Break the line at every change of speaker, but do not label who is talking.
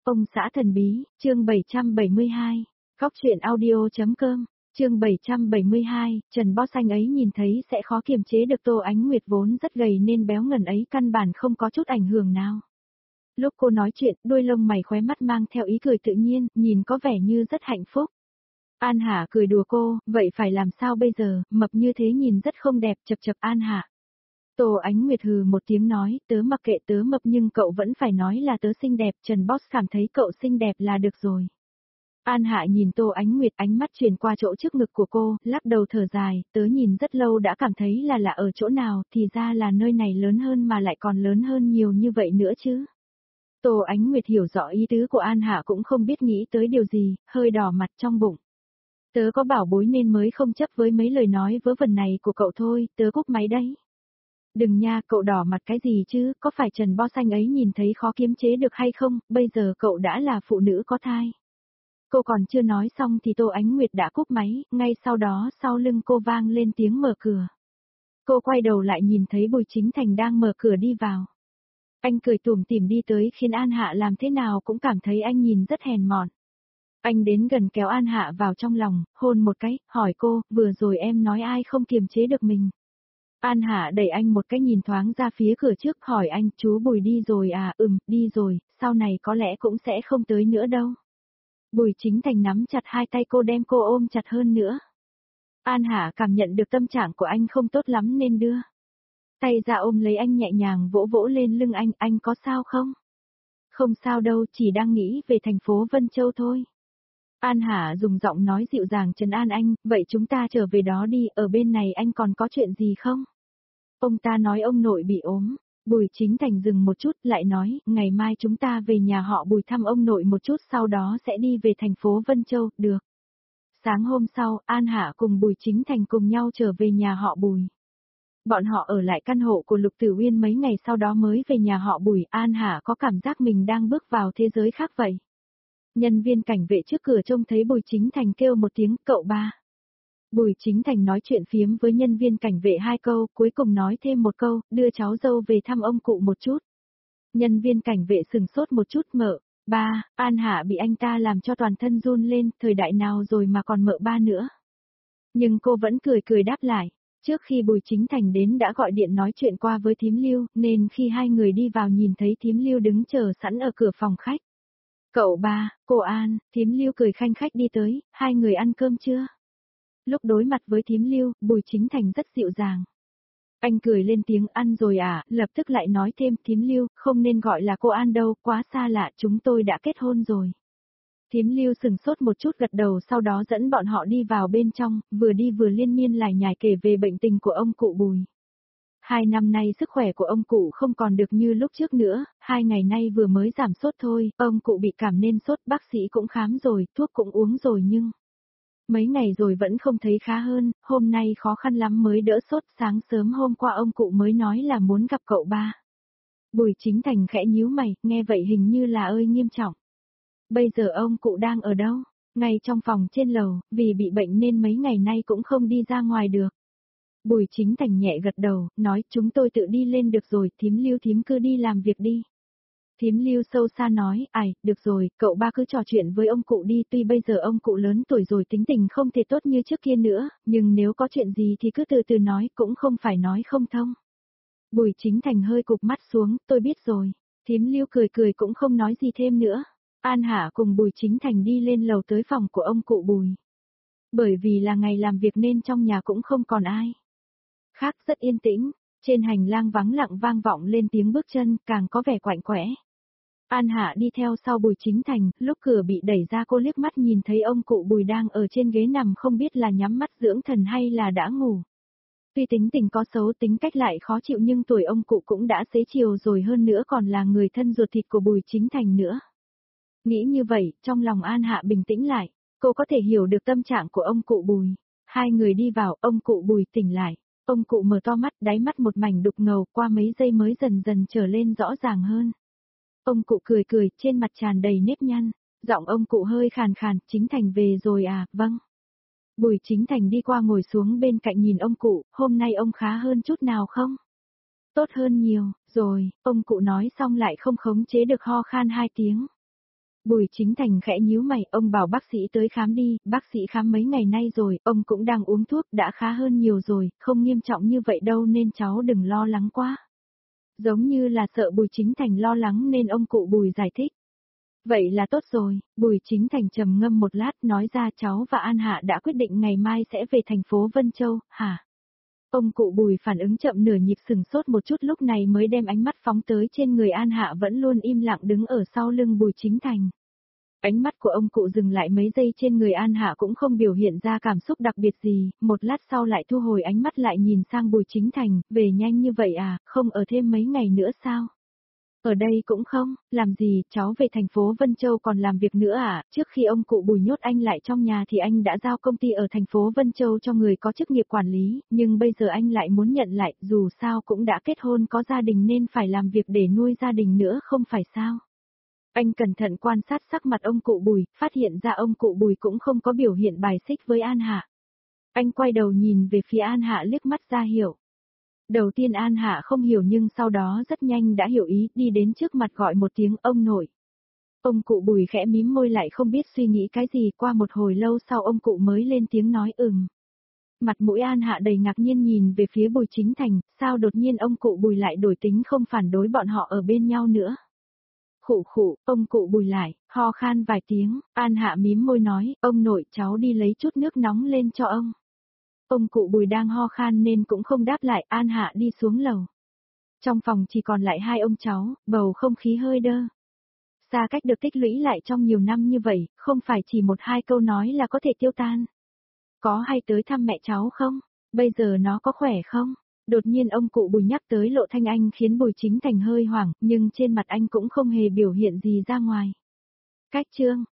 Ông xã thần bí, chương 772, Góc truyện audio.com, chương 772, Trần Boss anh ấy nhìn thấy sẽ khó kiềm chế được Tô Ánh Nguyệt vốn rất gầy nên béo ngần ấy căn bản không có chút ảnh hưởng nào. Lúc cô nói chuyện, đuôi lông mày khóe mắt mang theo ý cười tự nhiên, nhìn có vẻ như rất hạnh phúc. An Hạ cười đùa cô, vậy phải làm sao bây giờ, mập như thế nhìn rất không đẹp, chập chập An Hạ. Tô Ánh Nguyệt hừ một tiếng nói, tớ mặc kệ tớ mập nhưng cậu vẫn phải nói là tớ xinh đẹp, Trần Boss cảm thấy cậu xinh đẹp là được rồi. An Hạ nhìn Tô Ánh Nguyệt, ánh mắt chuyển qua chỗ trước ngực của cô, lắc đầu thở dài, tớ nhìn rất lâu đã cảm thấy là ở chỗ nào, thì ra là nơi này lớn hơn mà lại còn lớn hơn nhiều như vậy nữa chứ. Tô Ánh Nguyệt hiểu rõ ý tứ của An Hạ cũng không biết nghĩ tới điều gì, hơi đỏ mặt trong bụng. Tớ có bảo bối nên mới không chấp với mấy lời nói vớ vẩn này của cậu thôi, tớ cúp máy đấy. Đừng nha, cậu đỏ mặt cái gì chứ, có phải Trần Boss anh ấy nhìn thấy khó kiềm chế được hay không, bây giờ cậu đã là phụ nữ có thai. Cô còn chưa nói xong thì Tô Ánh Nguyệt đã cúp máy, ngay sau đó sau lưng cô vang lên tiếng mở cửa. Cô quay đầu lại nhìn thấy Bùi Chính Thành đang mở cửa đi vào. Anh cười tủm tỉm đi tới khiến An Hạ làm thế nào cũng cảm thấy anh nhìn rất hèn mọn. Anh đến gần kéo An Hạ vào trong lòng, hôn một cái, hỏi cô, vừa rồi em nói ai không kiềm chế được mình. An Hạ đẩy anh một cái nhìn thoáng ra phía cửa trước, hỏi anh, chú Bùi đi rồi à, đi rồi, sau này có lẽ cũng sẽ không tới nữa đâu. Bùi Chính Thành nắm chặt hai tay cô đem cô ôm chặt hơn nữa. An Hạ cảm nhận được tâm trạng của anh không tốt lắm nên đưa tay ra ôm lấy anh nhẹ nhàng vỗ vỗ lên lưng anh có sao không? Không sao đâu, chỉ đang nghĩ về thành phố Vân Châu thôi. An Hạ dùng giọng nói dịu dàng trấn an anh, vậy chúng ta trở về đó đi, ở bên này anh còn có chuyện gì không? Ông ta nói ông nội bị ốm. Bùi Chính Thành dừng một chút lại nói, ngày mai chúng ta về nhà họ Bùi thăm ông nội một chút sau đó sẽ đi về thành phố Vân Châu, được. Sáng hôm sau, An Hạ cùng Bùi Chính Thành cùng nhau trở về nhà họ Bùi. Bọn họ ở lại căn hộ của Lục Tử Uyên mấy ngày sau đó mới về nhà họ Bùi, An Hạ có cảm giác mình đang bước vào thế giới khác vậy. Nhân viên cảnh vệ trước cửa trông thấy Bùi Chính Thành kêu một tiếng, cậu ba. Bùi Chính Thành nói chuyện phiếm với nhân viên cảnh vệ hai câu, cuối cùng nói thêm một câu, đưa cháu dâu về thăm ông cụ một chút. Nhân viên cảnh vệ sừng sốt một chút, mợ, ba, An Hạ bị anh ta làm cho toàn thân run lên, thời đại nào rồi mà còn mợ ba nữa. Nhưng cô vẫn cười cười đáp lại. Trước khi Bùi Chính Thành đến đã gọi điện nói chuyện qua với thím Lưu, nên khi hai người đi vào nhìn thấy thím Lưu đứng chờ sẵn ở cửa phòng khách. Cậu ba, cô An, thím Lưu cười khanh khách đi tới, hai người ăn cơm chưa? Lúc đối mặt với thím Lưu, Bùi Chính Thành rất dịu dàng. Anh cười lên tiếng ăn rồi à, lập tức lại nói thêm thím Lưu, không nên gọi là cô An đâu, quá xa lạ, chúng tôi đã kết hôn rồi. Thím Lưu sừng sốt một chút gật đầu sau đó dẫn bọn họ đi vào bên trong, vừa đi vừa liên miên lải nhải kể về bệnh tình của ông cụ Bùi. 2 năm nay sức khỏe của ông cụ không còn được như lúc trước nữa, 2 ngày nay vừa mới giảm sốt thôi, ông cụ bị cảm nên sốt, bác sĩ cũng khám rồi, thuốc cũng uống rồi nhưng mấy ngày rồi vẫn không thấy khá hơn, hôm nay khó khăn lắm mới đỡ sốt, sáng sớm hôm qua ông cụ mới nói là muốn gặp cậu ba. Bùi Chính Thành khẽ nhíu mày, nghe vậy hình như là ơi nghiêm trọng. Bây giờ ông cụ đang ở đâu? Ngay trong phòng trên lầu, vì bị bệnh nên mấy ngày nay cũng không đi ra ngoài được. Bùi Chính Thành nhẹ gật đầu, nói chúng tôi tự đi lên được rồi, thím Lưu thím cứ đi làm việc đi. Thím Lưu sâu xa nói, được rồi, cậu ba cứ trò chuyện với ông cụ đi, tuy bây giờ ông cụ lớn tuổi rồi tính tình không thể tốt như trước kia nữa, nhưng nếu có chuyện gì thì cứ từ từ nói, cũng không phải nói không thông. Bùi Chính Thành hơi cụp mắt xuống, tôi biết rồi. Thím Lưu cười cười cũng không nói gì thêm nữa. An Hạ cùng Bùi Chính Thành đi lên lầu tới phòng của ông cụ Bùi. Bởi vì là ngày làm việc nên trong nhà cũng không còn ai. Khác rất yên tĩnh, trên hành lang vắng lặng vang vọng lên tiếng bước chân, càng có vẻ quạnh quẽ. An Hạ đi theo sau Bùi Chính Thành, lúc cửa bị đẩy ra cô liếc mắt nhìn thấy ông cụ Bùi đang ở trên ghế nằm không biết là nhắm mắt dưỡng thần hay là đã ngủ. Tuy tính tình có xấu tính cách lại khó chịu nhưng tuổi ông cụ cũng đã xế chiều rồi hơn nữa còn là người thân ruột thịt của Bùi Chính Thành nữa. Nghĩ như vậy, trong lòng An Hạ bình tĩnh lại, cô có thể hiểu được tâm trạng của ông cụ Bùi. Hai người đi vào, ông cụ Bùi tỉnh lại. Ông cụ mở to mắt, đáy mắt một mảnh đục ngầu, qua mấy giây mới dần dần trở lên rõ ràng hơn. Ông cụ cười cười, trên mặt tràn đầy nếp nhăn. Giọng ông cụ hơi khàn khàn, Chính Thành về rồi à, vâng. Bùi Chính Thành đi qua ngồi xuống bên cạnh nhìn ông cụ, hôm nay ông khá hơn chút nào không? Tốt hơn nhiều, rồi, ông cụ nói xong lại không khống chế được ho khan 2 tiếng. Bùi Chính Thành khẽ nhíu mày, ông bảo bác sĩ tới khám đi, bác sĩ khám mấy ngày nay rồi, ông cũng đang uống thuốc, đã khá hơn nhiều rồi, không nghiêm trọng như vậy đâu nên cháu đừng lo lắng quá. Giống như là sợ Bùi Chính Thành lo lắng nên ông cụ Bùi giải thích. Vậy là tốt rồi, Bùi Chính Thành trầm ngâm một lát nói ra cháu và An Hạ đã quyết định ngày mai sẽ về thành phố Vân Châu, hả? Ông cụ Bùi phản ứng chậm nửa nhịp sừng sốt một chút lúc này mới đem ánh mắt phóng tới trên người An Hạ vẫn luôn im lặng đứng ở sau lưng Bùi Chính Thành. Ánh mắt của ông cụ dừng lại mấy giây trên người An Hạ cũng không biểu hiện ra cảm xúc đặc biệt gì, một lát sau lại thu hồi ánh mắt lại nhìn sang Bùi Chính Thành, về nhanh như vậy à, không ở thêm mấy ngày nữa sao? Ở đây cũng không, làm gì, cháu về thành phố Vân Châu còn làm việc nữa à, trước khi ông cụ Bùi nhốt anh lại trong nhà thì anh đã giao công ty ở thành phố Vân Châu cho người có chức nghiệp quản lý, nhưng bây giờ anh lại muốn nhận lại, dù sao cũng đã kết hôn có gia đình nên phải làm việc để nuôi gia đình nữa không phải sao. Anh cẩn thận quan sát sắc mặt ông cụ Bùi, phát hiện ra ông cụ Bùi cũng không có biểu hiện bài xích với An Hạ. Anh quay đầu nhìn về phía An Hạ liếc mắt ra hiểu. Đầu tiên An Hạ không hiểu nhưng sau đó rất nhanh đã hiểu ý, đi đến trước mặt gọi một tiếng ông nội. Ông cụ Bùi khẽ mím môi lại không biết suy nghĩ cái gì, qua một hồi lâu sau ông cụ mới lên tiếng nói Mặt mũi An Hạ đầy ngạc nhiên nhìn về phía Bùi Chính Thành, sao đột nhiên ông cụ Bùi lại đổi tính không phản đối bọn họ ở bên nhau nữa. Khụ khụ, ông cụ Bùi lại, ho khan vài tiếng, An Hạ mím môi nói, ông nội cháu đi lấy chút nước nóng lên cho ông. Ông cụ Bùi đang ho khan nên cũng không đáp lại, An Hạ đi xuống lầu. Trong phòng chỉ còn lại hai ông cháu, bầu không khí hơi đơ. Xa cách được tích lũy lại trong nhiều năm như vậy, không phải chỉ một hai câu nói là có thể tiêu tan. Có hay tới thăm mẹ cháu không? Bây giờ nó có khỏe không? Đột nhiên ông cụ Bùi nhắc tới Lộ Thanh Anh khiến Bùi Chính Thành hơi hoảng, nhưng trên mặt anh cũng không hề biểu hiện gì ra ngoài. Cách chương